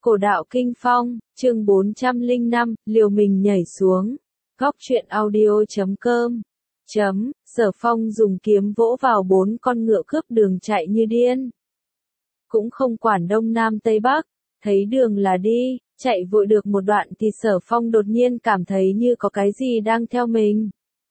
Cổ đạo Kinh Phong, chương 405, liều mình nhảy xuống. Góc truyện audio.com. Sở Phong dùng kiếm vỗ vào 4 con ngựa cướp đường chạy như điên. Cũng không quản đông nam tây bắc, thấy đường là đi, chạy vội được một đoạn thì Sở Phong đột nhiên cảm thấy như có cái gì đang theo mình.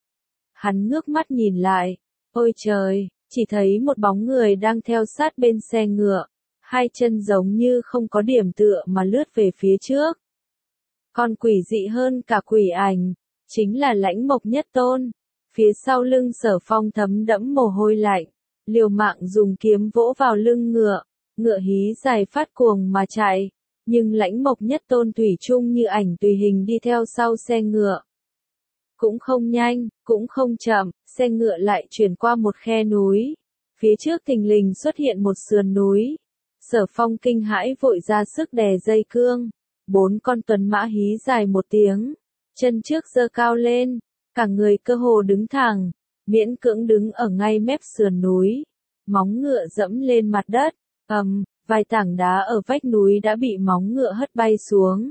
Hắn ngước mắt nhìn lại, ôi trời, chỉ thấy một bóng người đang theo sát bên xe ngựa. Hai chân giống như không có điểm tựa mà lướt về phía trước. Còn quỷ dị hơn cả quỷ ảnh, chính là Lãnh Mộc Nhất Tôn. Phía sau lưng Sở Phong thấm đẫm mồ hôi lạnh, liều mạng dùng kiếm vỗ vào lưng ngựa, ngựa hí dài phát cuồng mà chạy, nhưng Lãnh Mộc Nhất Tôn thủy chung như ảnh tùy hình đi theo sau xe ngựa. Cũng không nhanh, cũng không chậm, xe ngựa lại chuyển qua một khe núi. Phía trước thình lình xuất hiện một sườn núi. Sở Phong kinh hãi vội ra sức đè dây cương, 4 con tuấn mã hí dài một tiếng, chân trước giơ cao lên, cả người cơ hồ đứng thẳng, miễn cưỡng đứng ở ngay mép sườn núi, móng ngựa dẫm lên mặt đất, vài tảng đá ở vách núi đã bị móng ngựa hất bay xuống.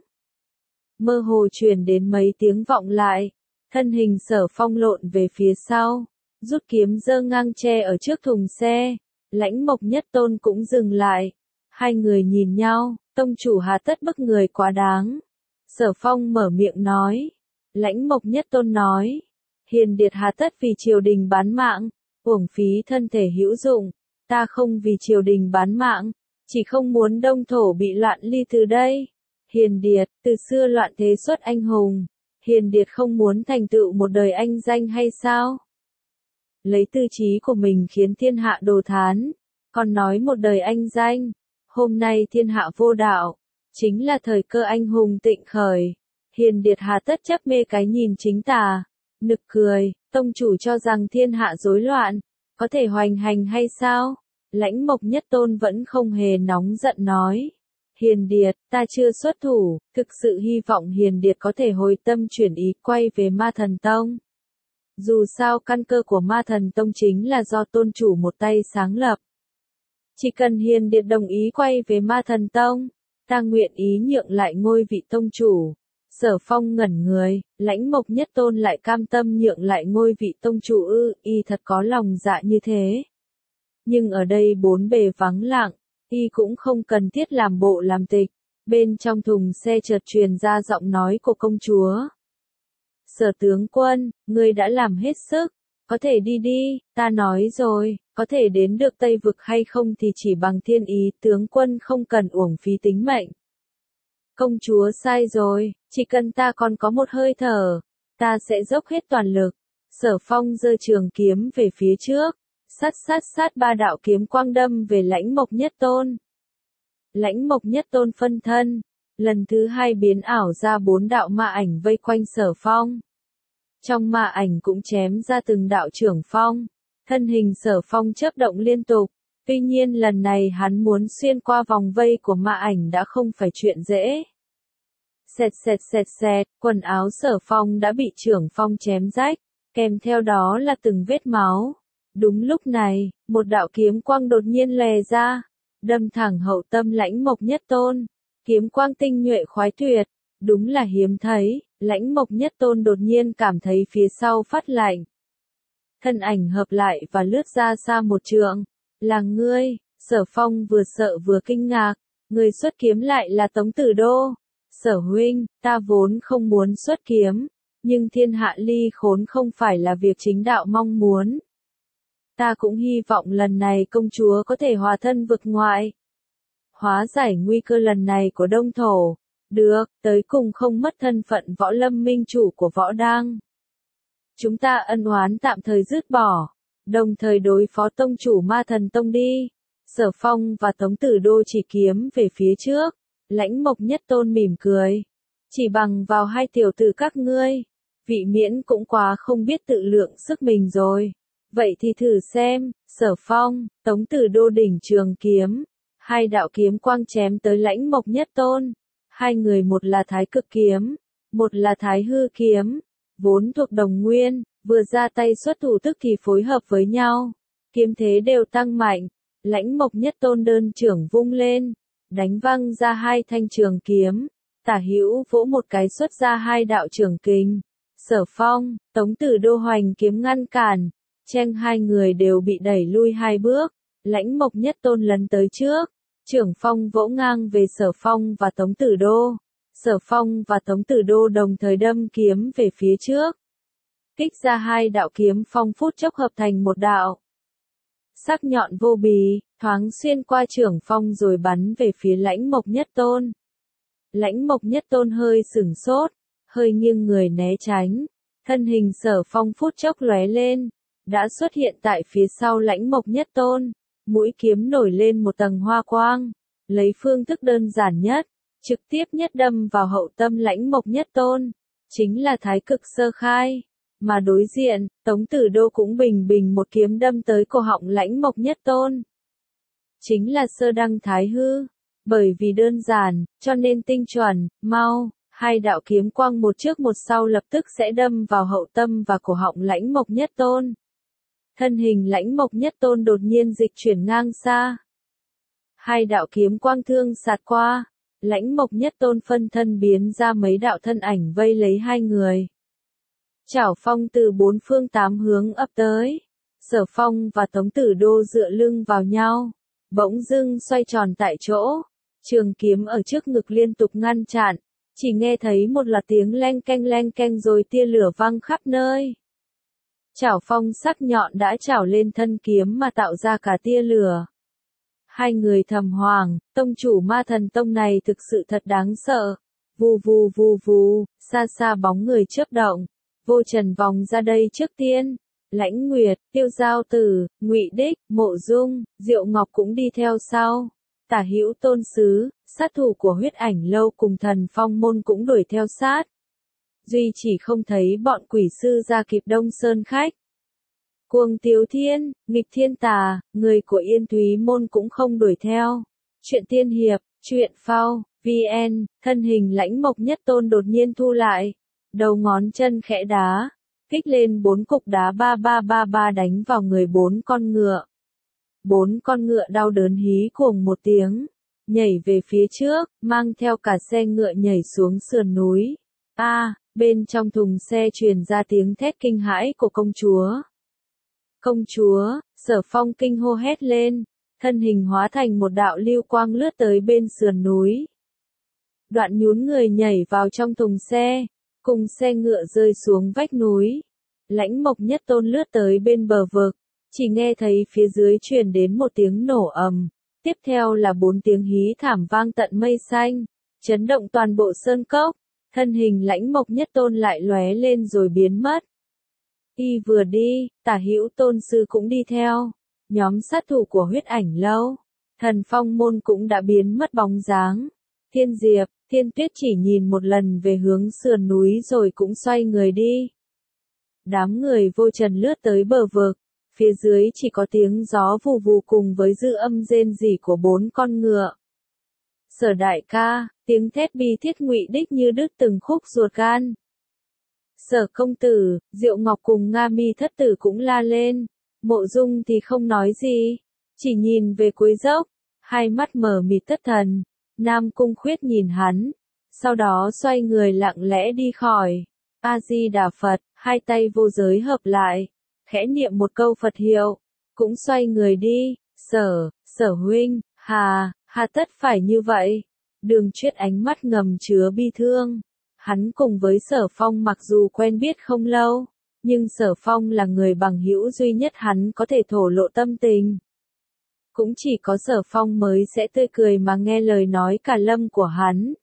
Mơ hồ truyền đến mấy tiếng vọng lại, thân hình Sở Phong lộn về phía sau, rút kiếm giơ ngang che ở trước thùng xe, Lãnh Mộc Nhất Tôn cũng dừng lại. Hai người nhìn nhau, tông chủ hà tất bức người quá đáng. Sở Phong mở miệng nói. Lãnh Mộc Nhất Tôn nói. Hiền điệt hà tất vì triều đình bán mạng, uổng phí thân thể hữu dụng. Ta không vì triều đình bán mạng, chỉ không muốn đông thổ bị loạn ly từ đây. Hiền điệt, từ xưa loạn thế xuất anh hùng. Hiền điệt không muốn thành tựu một đời anh danh hay sao? Lấy tư trí của mình khiến thiên hạ đồ thán, còn nói một đời anh danh. Hôm nay thiên hạ vô đạo, chính là thời cơ anh hùng tịnh khởi. Hiền điệt hà tất chấp mê cái nhìn chính tà. Nực cười, tông chủ cho rằng thiên hạ rối loạn, có thể hoành hành hay sao? Lãnh Mộc Nhất Tôn vẫn không hề nóng giận nói. Hiền điệt, ta chưa xuất thủ, thực sự hy vọng hiền điệt có thể hồi tâm chuyển ý quay về Ma Thần Tông. Dù sao căn cơ của Ma Thần Tông chính là do tôn chủ một tay sáng lập. Chỉ cần hiền điệt đồng ý quay về Ma Thần Tông, ta nguyện ý nhượng lại ngôi vị tông chủ. Sở Phong ngẩn người, Lãnh Mộc Nhất Tôn lại cam tâm nhượng lại ngôi vị tông chủ ư, y thật có lòng dạ như thế. Nhưng ở đây bốn bề vắng lặng, y cũng không cần thiết làm bộ làm tịch. Bên trong thùng xe chợt truyền ra giọng nói của công chúa. Sở tướng quân, ngươi đã làm hết sức. Có thể đi đi, ta nói rồi, có thể đến được Tây Vực hay không thì chỉ bằng thiên ý, tướng quân không cần uổng phí tính mệnh. Công chúa sai rồi, chỉ cần ta còn có một hơi thở, ta sẽ dốc hết toàn lực. Sở Phong giơ trường kiếm về phía trước, sát 3 đạo kiếm quang đâm về Lãnh Mộc Nhất Tôn. Lãnh Mộc Nhất Tôn phân thân, lần thứ 2 biến ảo ra 4 đạo ma ảnh vây quanh Sở Phong. Trong ma ảnh cũng chém ra từng đạo trưởng phong, thân hình Sở Phong chớp động liên tục, tuy nhiên lần này hắn muốn xuyên qua vòng vây của ma ảnh đã không phải chuyện dễ. Xẹt, quần áo Sở Phong đã bị trưởng phong chém rách, kèm theo đó là từng vết máu. Đúng lúc này, một đạo kiếm quang đột nhiên lè ra, đâm thẳng hậu tâm Lãnh Mộc Nhất Tôn, kiếm quang tinh nhuệ khoái tuyệt, đúng là hiếm thấy. Lãnh Mộc Nhất Tôn đột nhiên cảm thấy phía sau phát lạnh. Thân ảnh hợp lại và lướt ra xa một trượng. Là ngươi, Sở Phong vừa sợ vừa kinh ngạc. Người xuất kiếm lại là Tống Tử Đô. Sở huynh, ta vốn không muốn xuất kiếm. Nhưng thiên hạ ly khốn không phải là việc chính đạo mong muốn. Ta cũng hy vọng lần này công chúa có thể hòa thân vực ngoại. Hóa giải nguy cơ lần này của Đông Thổ. Được, tới cùng không mất thân phận Võ Lâm minh chủ của Võ Đang. Chúng ta ân oán tạm thời dứt bỏ, đồng thời đối phó tông chủ Ma Thần Tông đi. Sở Phong và Tống Tử Đô chỉ kiếm về phía trước, Lãnh Mộc Nhất Tôn mỉm cười. Chỉ bằng vào hai tiểu tử các ngươi, vị miễn cũng quá không biết tự lượng sức mình rồi. Vậy thì thử xem, Sở Phong, Tống Tử Đô đỉnh trường kiếm, 2 đạo kiếm quang chém tới Lãnh Mộc Nhất Tôn. Hai người một là Thái Cực kiếm, một là Thái Hư kiếm, vốn thuộc đồng nguyên, vừa ra tay xuất thủ tức thì phối hợp với nhau. Kiếm thế đều tăng mạnh, Lãnh Mộc Nhất Tôn đơn trưởng vung lên, đánh văng ra hai thanh trường kiếm, Tả Hữu vỗ một cái xuất ra hai đạo trưởng kình. Sở Phong, Tống Tử Đô hoành kiếm ngăn cản, cheng hai người đều bị đẩy lui hai bước, Lãnh Mộc Nhất Tôn lấn tới trước, trưởng phong vỗ ngang về Sở Phong và Tống Tử Đô. Sở Phong và Tống Tử Đô đồng thời đâm kiếm về phía trước. Kích ra hai đạo kiếm phong phút chốc hợp thành một đạo. Sắc nhọn vô bì, thoáng xuyên qua trưởng phong rồi bắn về phía Lãnh Mộc Nhất Tôn. Lãnh Mộc Nhất Tôn hơi sửng sốt, hơi nghiêng người né tránh, thân hình Sở Phong phút chốc lóe lên, đã xuất hiện tại phía sau Lãnh Mộc Nhất Tôn, mũi kiếm nổi lên một tầng hoa quang, lấy phương thức đơn giản nhất, trực tiếp nhất đâm vào hậu tâm Lãnh Mộc Nhất Tôn, chính là Thái Cực Sơ Khai, mà đối diện, Tống Tử Đô cũng bình bình một kiếm đâm tới cổ họng Lãnh Mộc Nhất Tôn. Chính là Sơ Đăng Thái Hư, bởi vì đơn giản, cho nên tinh chuẩn, mau. Hai đạo kiếm quang một trước một sau lập tức sẽ đâm vào hậu tâm và cổ họng Lãnh Mộc Nhất Tôn. Thân hình Lãnh Mộc Nhất Tôn đột nhiên dịch chuyển ngang xa. Hai đạo kiếm quang thương sạt qua, Lãnh Mộc Nhất Tôn phân thân biến ra mấy đạo thân ảnh vây lấy hai người. Chảo phong từ bốn phương tám hướng ập tới, Sở Phong và Tống Tử Đô dựa lưng vào nhau, bỗng dưng xoay tròn tại chỗ, trường kiếm ở trước ngực liên tục ngăn chặn. Chỉ nghe thấy một loạt tiếng leng keng rồi tia lửa văng khắp nơi. Chảo phong sắc nhọn đã chảo lên thân kiếm mà tạo ra cả tia lửa. Hai người thầm hoàng, tông chủ Ma Thần Tông này thực sự thật đáng sợ. Vù vù vù vù, xa xa bóng người chớp động. Vô Trần vòng ra đây trước tiên. Lãnh Nguyệt, Tiêu Giao Tử, Ngụy Đích, Mộ Dung, Diệu Ngọc cũng đi theo sau. Tả Hữu Tôn Sứ, sát thủ của Huyết Ảnh Lâu cùng Thần Phong Môn cũng đuổi theo sát. Duy chỉ không thấy bọn quỷ sư ra kịp Đông Sơn khách. Cuồng Tiếu Thiên, Nghịch Thiên Tà, người của Yên Thúy Môn cũng không đuổi theo. Chuyện tiên hiệp, chuyện phao, VN, thân hình Lãnh Mộc Nhất Tôn đột nhiên thu lại. Đầu ngón chân khẽ đá, kích lên 4 cục đá 3333 đánh vào người 4 con ngựa. 4 con ngựa đau đớn hí cuồng một tiếng, nhảy về phía trước, mang theo cả xe ngựa nhảy xuống sườn núi. Bên trong thùng xe truyền ra tiếng thét kinh hãi của công chúa. Công chúa, Sở Phong kinh hô hét lên, thân hình hóa thành một đạo lưu quang lướt tới bên sườn núi. Đoạn nhún người nhảy vào trong thùng xe, cùng xe ngựa rơi xuống vách núi. Lãnh Mộc Nhất Tôn lướt tới bên bờ vực, chỉ nghe thấy phía dưới truyền đến một tiếng nổ ầm, tiếp theo là 4 tiếng hí thảm vang tận mây xanh, chấn động toàn bộ sơn cốc, thân hình Lãnh Mộc Nhất Tôn lại lóe lên rồi biến mất. Y vừa đi, Tả Hữu Tôn Sư cũng đi theo, nhóm sát thủ của Huyết Ảnh Lâu, Thần Phong Môn cũng đã biến mất bóng dáng. Thiên Diệp, Thiên Tuyết chỉ nhìn một lần về hướng sườn núi rồi cũng xoay người đi. Đám người Vô Trần lướt tới bờ vực, phía dưới chỉ có tiếng gió vù vù cùng với dư âm rên rỉ của 4 con ngựa. Sở đại ca, tiếng thét bi thiết Ngụy Đích như đứt từng khúc ruột gan. Sở công tử, Diệu Ngọc cùng Nga Mi thất tử cũng la lên, Mộ Dung thì không nói gì, chỉ nhìn về cuối dốc, hai mắt mờ mịt thất thần. Nam Cung Khuyết nhìn hắn, sau đó xoay người lặng lẽ đi khỏi. A Di Đà Phật, hai tay vô giới hợp lại, khẽ niệm một câu Phật hiệu, cũng xoay người đi. Sở huynh, hà tất phải như vậy. Đường Chuyết ánh mắt ngầm chứa bi thương. Hắn cùng với Sở Phong mặc dù quen biết không lâu, nhưng Sở Phong là người bằng hữu duy nhất hắn có thể thổ lộ tâm tình. Cũng chỉ có Sở Phong mới sẽ tươi cười mà nghe lời nói cả lâm của hắn.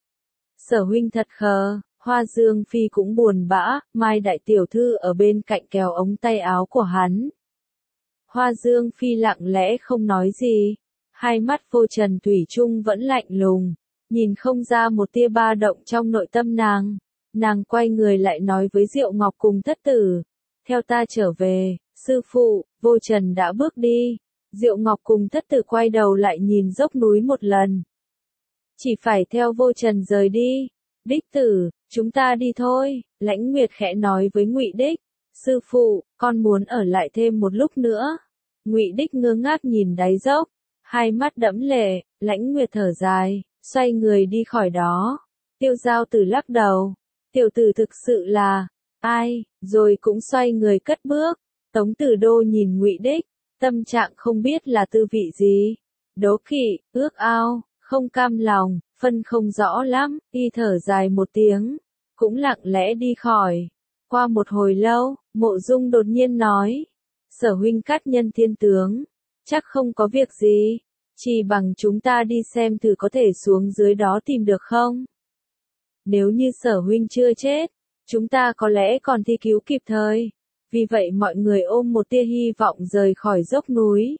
Sở huynh thật khờ, Hoa Dương Phi cũng buồn bã, Mai đại tiểu thư ở bên cạnh kéo ống tay áo của hắn. Hoa Dương Phi lặng lẽ không nói gì, hai mắt Vô Trần thủy chung vẫn lạnh lùng, nhìn không ra một tia ba động trong nội tâm nàng. Nàng quay người lại nói với Diệu Ngọc cùng thất tử, theo ta trở về, sư phụ. Vô Trần đã bước đi. Diệu Ngọc cùng thất tử quay đầu lại nhìn dốc núi một lần. Chỉ phải theo Vô Trần rời đi. Đích tử, chúng ta đi thôi. Lãnh Nguyệt khẽ nói với Ngụy Đích, sư phụ, con muốn ở lại thêm một lúc nữa. Ngụy Đích ngơ ngác nhìn đáy dốc, Hai mắt đẫm lệ, Lãnh Nguyệt thở dài, xoay người đi khỏi đó. Tiêu Giao Tử lắc đầu, tiểu tử thực sự là, ai, rồi cũng xoay người cất bước. Tống Tử Đô nhìn Ngụy Đích, tâm trạng không biết là tư vị gì. Đố kỵ, ước ao, không cam lòng, phân không rõ lắm, y thở dài một tiếng, cũng lặng lẽ đi khỏi. Qua một hồi lâu, Mộ Dung đột nhiên nói, Sở huynh cát nhân thiên tướng, chắc không có việc gì, chỉ bằng chúng ta đi xem thử có thể xuống dưới đó tìm được không? Nếu như Sở huynh chưa chết, chúng ta có lẽ còn thi cứu kịp thời. Vì vậy mọi người ôm một tia hy vọng rời khỏi dốc núi.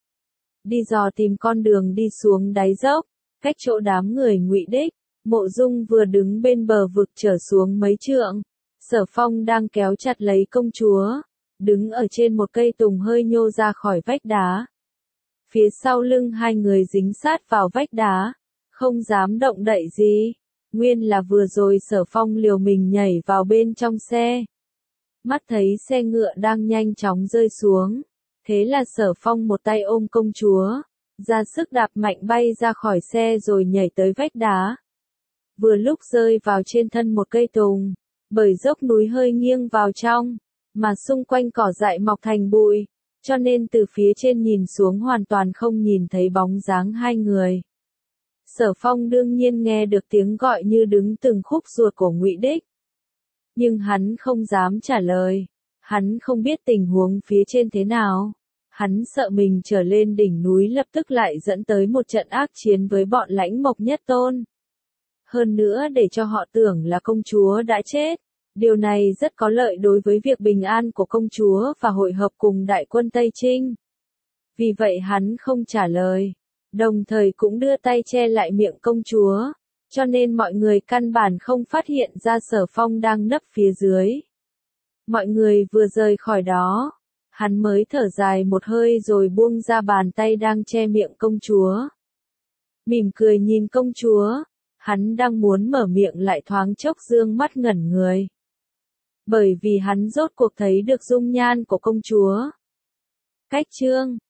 Đi dò tìm con đường đi xuống đáy dốc, cách chỗ đám người Ngụy Đích, Mộ Dung vừa đứng bên bờ vực trở xuống mấy trượng. Sở Phong đang kéo chặt lấy công chúa, đứng ở trên một cây tùng hơi nhô ra khỏi vách đá. Phía sau lưng hai người dính sát vào vách đá, không dám động đậy gì. Nguyên là vừa rồi Sở Phong liều mình nhảy vào bên trong xe. Mắt thấy xe ngựa đang nhanh chóng rơi xuống. Thế là Sở Phong một tay ôm công chúa, ra sức đạp mạnh bay ra khỏi xe rồi nhảy tới vách đá. Vừa lúc rơi vào trên thân một cây tùng, bởi dốc núi hơi nghiêng vào trong, mà xung quanh cỏ dại mọc thành bụi, cho nên từ phía trên nhìn xuống hoàn toàn không nhìn thấy bóng dáng hai người. Sở Phong đương nhiên nghe được tiếng gọi như đứng từng khúc ruột của Ngụy Đích. Nhưng hắn không dám trả lời, hắn không biết tình huống phía trên thế nào. Hắn sợ mình trở lên đỉnh núi lập tức lại dẫn tới một trận ác chiến với bọn Lãnh Mộc Nhất Tôn. Hơn nữa để cho họ tưởng là công chúa đã chết. Điều này rất có lợi đối với việc bình an của công chúa và hội hợp cùng đại quân Tây Trinh. Vì vậy hắn không trả lời, đồng thời cũng đưa tay che lại miệng công chúa, cho nên mọi người căn bản không phát hiện ra Sở Phong đang nấp phía dưới. Mọi người vừa rời khỏi đó, hắn mới thở dài một hơi rồi buông ra bàn tay đang che miệng công chúa. Mỉm cười nhìn công chúa, hắn đang muốn mở miệng lại thoáng chốc dương mắt ngẩn người. Bởi vì hắn rốt cuộc thấy được dung nhan của công chúa. Cách chương